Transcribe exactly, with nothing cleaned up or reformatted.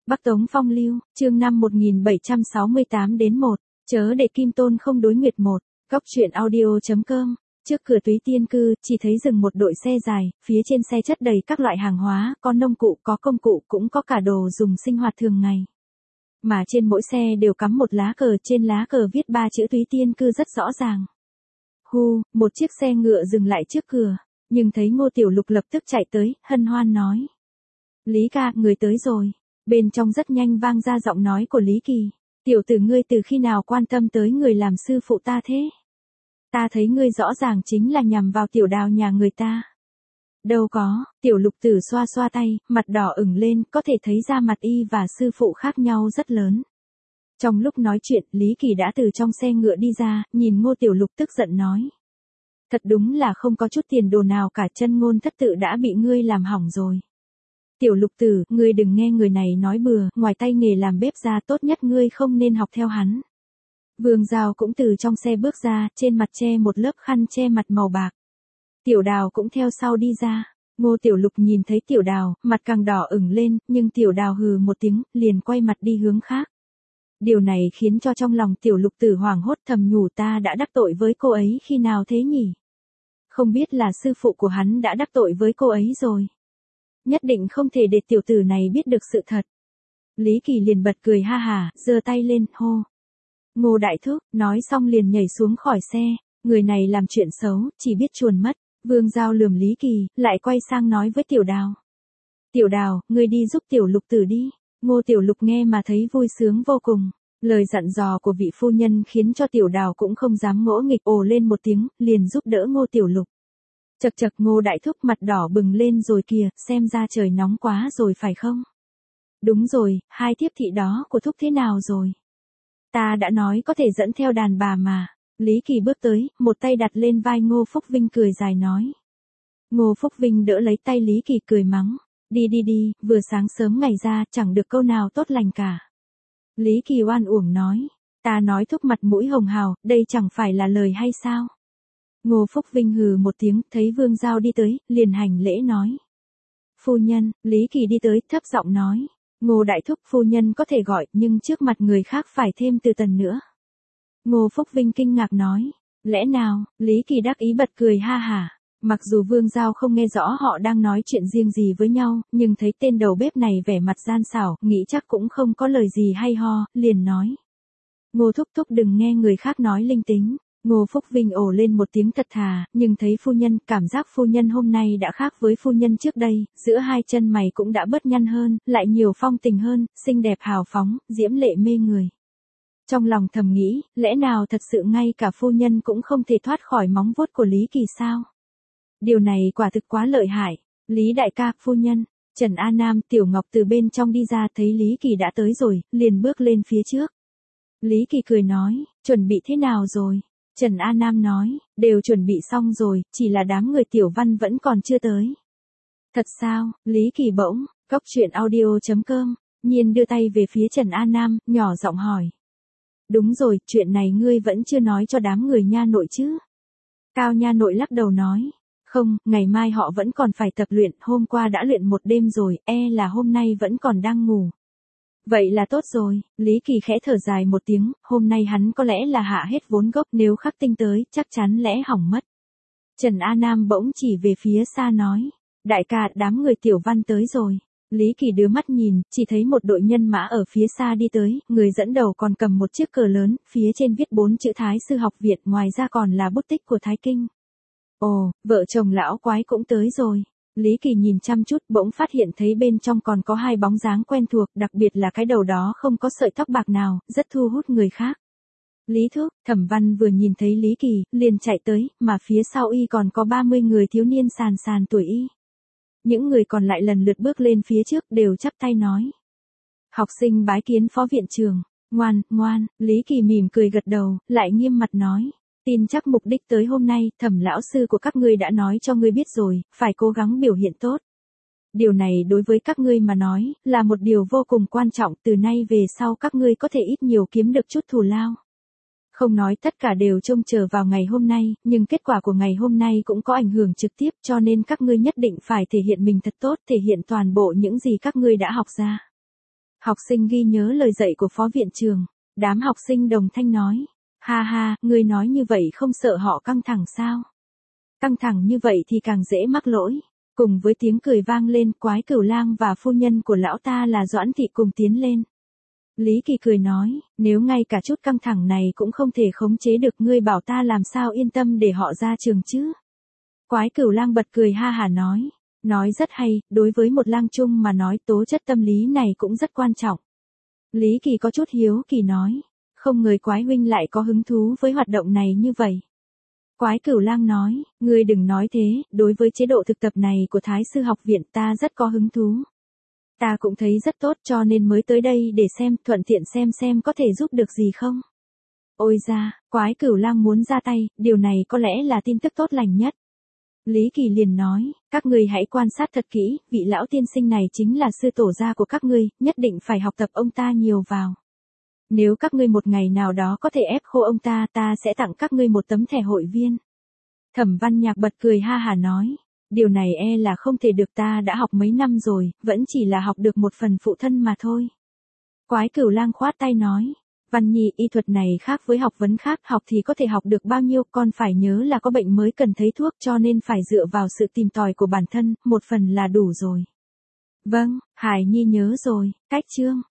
Bắc Tống Phong Lưu, chương năm một nghìn bảy trăm sáu mươi tám đến một, chớ để Kim Tôn không đối nguyệt một, góc truyện audio.com. Trước cửa Túy Tiên Cư, chỉ thấy dừng một đội xe dài, phía trên xe chất đầy các loại hàng hóa, có nông cụ, có công cụ, cũng có cả đồ dùng sinh hoạt thường ngày. Mà trên mỗi xe đều cắm một lá cờ, trên lá cờ viết ba chữ Túy Tiên Cư rất rõ ràng. Hu, một chiếc xe ngựa dừng lại trước cửa, nhưng thấy Ngô Tiểu Lục lập tức chạy tới, hân hoan nói. Lý ca, người tới rồi. Bên trong rất nhanh vang ra giọng nói của Lý Kỳ. Tiểu tử ngươi từ khi nào quan tâm tới người làm sư phụ ta thế? Ta thấy ngươi rõ ràng chính là nhằm vào Tiểu Đào nhà người ta. Đâu có, Tiểu Lục Tử xoa xoa tay, mặt đỏ ửng lên, có thể thấy ra mặt y và sư phụ khác nhau rất lớn. Trong lúc nói chuyện, Lý Kỳ đã từ trong xe ngựa đi ra, nhìn Ngô Tiểu Lục tức giận nói. Thật đúng là không có chút tiền đồ nào cả, Chân Ngôn thất tự đã bị ngươi làm hỏng rồi. Tiểu Lục Tử, ngươi đừng nghe người này nói bừa, ngoài tay nghề làm bếp ra tốt nhất ngươi không nên học theo hắn. Vương Giao cũng từ trong xe bước ra, trên mặt che một lớp khăn che mặt màu bạc. Tiểu Đào cũng theo sau đi ra. Ngô Tiểu Lục nhìn thấy Tiểu Đào, mặt càng đỏ ửng lên, nhưng Tiểu Đào hừ một tiếng, liền quay mặt đi hướng khác. Điều này khiến cho trong lòng Tiểu Lục Tử hoảng hốt, thầm nhủ ta đã đắc tội với cô ấy khi nào thế nhỉ? Không biết là sư phụ của hắn đã đắc tội với cô ấy rồi. Nhất định không thể để tiểu tử này biết được sự thật. Lý Kỳ liền bật cười ha hả, giơ tay lên, hô. Ngô đại thúc, nói xong liền nhảy xuống khỏi xe, người này làm chuyện xấu, chỉ biết chuồn mất. Vương Giao lườm Lý Kỳ, lại quay sang nói với Tiểu Đào. Tiểu Đào, ngươi đi giúp Tiểu Lục Tử đi. Ngô Tiểu Lục nghe mà thấy vui sướng vô cùng. Lời dặn dò của vị phu nhân khiến cho Tiểu Đào cũng không dám ngỗ nghịch, ồ lên một tiếng, liền giúp đỡ Ngô Tiểu Lục. Chật chật, Ngô đại thúc mặt đỏ bừng lên rồi kìa, xem ra trời nóng quá rồi phải không? Đúng rồi, hai thiếp thị đó của thúc thế nào rồi? Ta đã nói có thể dẫn theo đàn bà mà. Lý Kỳ bước tới, một tay đặt lên vai Ngô Phúc Vinh cười dài nói. Ngô Phúc Vinh đỡ lấy tay Lý Kỳ cười mắng. Đi đi đi, vừa sáng sớm ngày ra, chẳng được câu nào tốt lành cả. Lý Kỳ oan uổng nói. Ta nói thúc mặt mũi hồng hào, đây chẳng phải là lời hay sao? Ngô Phúc Vinh hừ một tiếng, thấy Vương Giao đi tới, liền hành lễ nói. Phu nhân, Lý Kỳ đi tới, thấp giọng nói. Ngô đại thúc phu nhân có thể gọi, nhưng trước mặt người khác phải thêm từ tần nữa. Ngô Phúc Vinh kinh ngạc nói. Lẽ nào? Lý Kỳ đắc ý bật cười ha hả. Mặc dù Vương Giao không nghe rõ họ đang nói chuyện riêng gì với nhau, nhưng thấy tên đầu bếp này vẻ mặt gian xảo, nghĩ chắc cũng không có lời gì hay ho, liền nói. Ngô thúc thúc đừng nghe người khác nói linh tính. Ngô Phúc Vinh ồ lên một tiếng thật thà, nhưng thấy phu nhân, cảm giác phu nhân hôm nay đã khác với phu nhân trước đây, giữa hai chân mày cũng đã bớt nhăn hơn, lại nhiều phong tình hơn, xinh đẹp hào phóng, diễm lệ mê người. Trong lòng thầm nghĩ, lẽ nào thật sự ngay cả phu nhân cũng không thể thoát khỏi móng vuốt của Lý Kỳ sao? Điều này quả thực quá lợi hại. Lý đại ca, phu nhân. Trần A Nam, Tiểu Ngọc từ bên trong đi ra thấy Lý Kỳ đã tới rồi, liền bước lên phía trước. Lý Kỳ cười nói, chuẩn bị thế nào rồi? Trần A Nam nói, đều chuẩn bị xong rồi, chỉ là đám người Tiểu Văn vẫn còn chưa tới. Thật sao? Lý Kỳ bỗng, góc truyện audio.com, nhiên đưa tay về phía Trần A Nam, nhỏ giọng hỏi. Đúng rồi, chuyện này ngươi vẫn chưa nói cho đám người nha nội chứ? Cao nha nội lắc đầu nói. Không, ngày mai họ vẫn còn phải tập luyện, hôm qua đã luyện một đêm rồi, e là hôm nay vẫn còn đang ngủ. Vậy là tốt rồi, Lý Kỳ khẽ thở dài một tiếng, hôm nay hắn có lẽ là hạ hết vốn gốc, nếu Khắc Tinh tới, chắc chắn lẽ hỏng mất. Trần A Nam bỗng chỉ về phía xa nói, đại ca, đám người Tiểu Văn tới rồi. Lý Kỳ đưa mắt nhìn, chỉ thấy một đội nhân mã ở phía xa đi tới, người dẫn đầu còn cầm một chiếc cờ lớn, phía trên viết bốn chữ Thái Sư Học Viện, ngoài ra còn là bút tích của Thái Kinh. Ồ, vợ chồng lão quái cũng tới rồi. Lý Kỳ nhìn chăm chút, bỗng phát hiện thấy bên trong còn có hai bóng dáng quen thuộc, đặc biệt là cái đầu đó không có sợi tóc bạc nào, rất thu hút người khác. Lý thúc, Thẩm Văn vừa nhìn thấy Lý Kỳ, liền chạy tới, mà phía sau y còn có ba mươi người thiếu niên sàn sàn tuổi y. Những người còn lại lần lượt bước lên phía trước, đều chắp tay nói. Học sinh bái kiến phó viện trưởng. Ngoan, ngoan, Lý Kỳ mỉm cười gật đầu, lại nghiêm mặt nói. Tin chắc mục đích tới hôm nay, Thẩm lão sư của các ngươi đã nói cho ngươi biết rồi, phải cố gắng biểu hiện tốt. Điều này đối với các ngươi mà nói, là một điều vô cùng quan trọng, từ nay về sau các ngươi có thể ít nhiều kiếm được chút thù lao. Không nói tất cả đều trông chờ vào ngày hôm nay, nhưng kết quả của ngày hôm nay cũng có ảnh hưởng trực tiếp, cho nên các ngươi nhất định phải thể hiện mình thật tốt, thể hiện toàn bộ những gì các ngươi đã học ra. Học sinh ghi nhớ lời dạy của phó viện trưởng. Đám học sinh đồng thanh nói. Ha ha, ngươi nói như vậy không sợ họ căng thẳng sao? Căng thẳng như vậy thì càng dễ mắc lỗi. Cùng với tiếng cười vang lên, Quái Cửu Lang và phu nhân của lão ta là Doãn Thị cùng tiến lên. Lý Kỳ cười nói, nếu ngay cả chút căng thẳng này cũng không thể khống chế được, ngươi bảo ta làm sao yên tâm để họ ra trường chứ? Quái Cửu Lang bật cười ha hả nói, nói rất hay, đối với một lang trung mà nói tố chất tâm lý này cũng rất quan trọng. Lý Kỳ có chút hiếu kỳ nói, không ngờ Quái huynh lại có hứng thú với hoạt động này như vậy. Quái Cửu Lang nói, ngươi đừng nói thế, đối với chế độ thực tập này của Thái sư học viện ta rất có hứng thú. Ta cũng thấy rất tốt cho nên mới tới đây để xem, thuận tiện xem xem có thể giúp được gì không. Ôi da, Quái Cửu Lang muốn ra tay, điều này có lẽ là tin tức tốt lành nhất. Lý Kỳ liền nói, các ngươi hãy quan sát thật kỹ, vị lão tiên sinh này chính là sư tổ gia của các ngươi, nhất định phải học tập ông ta nhiều vào. Nếu các ngươi một ngày nào đó có thể ép khô ông ta, ta sẽ tặng các ngươi một tấm thẻ hội viên. Thẩm Văn Nhạc bật cười ha hả nói, điều này e là không thể được, ta đã học mấy năm rồi, vẫn chỉ là học được một phần phụ thân mà thôi. Quái Cửu Lang khoát tay nói, Văn Nhi, y thuật này khác với học vấn khác, học thì có thể học được bao nhiêu, con phải nhớ là có bệnh mới cần thấy thuốc, cho nên phải dựa vào sự tìm tòi của bản thân, một phần là đủ rồi. Vâng, Hải Nhi nhớ rồi. Cách chương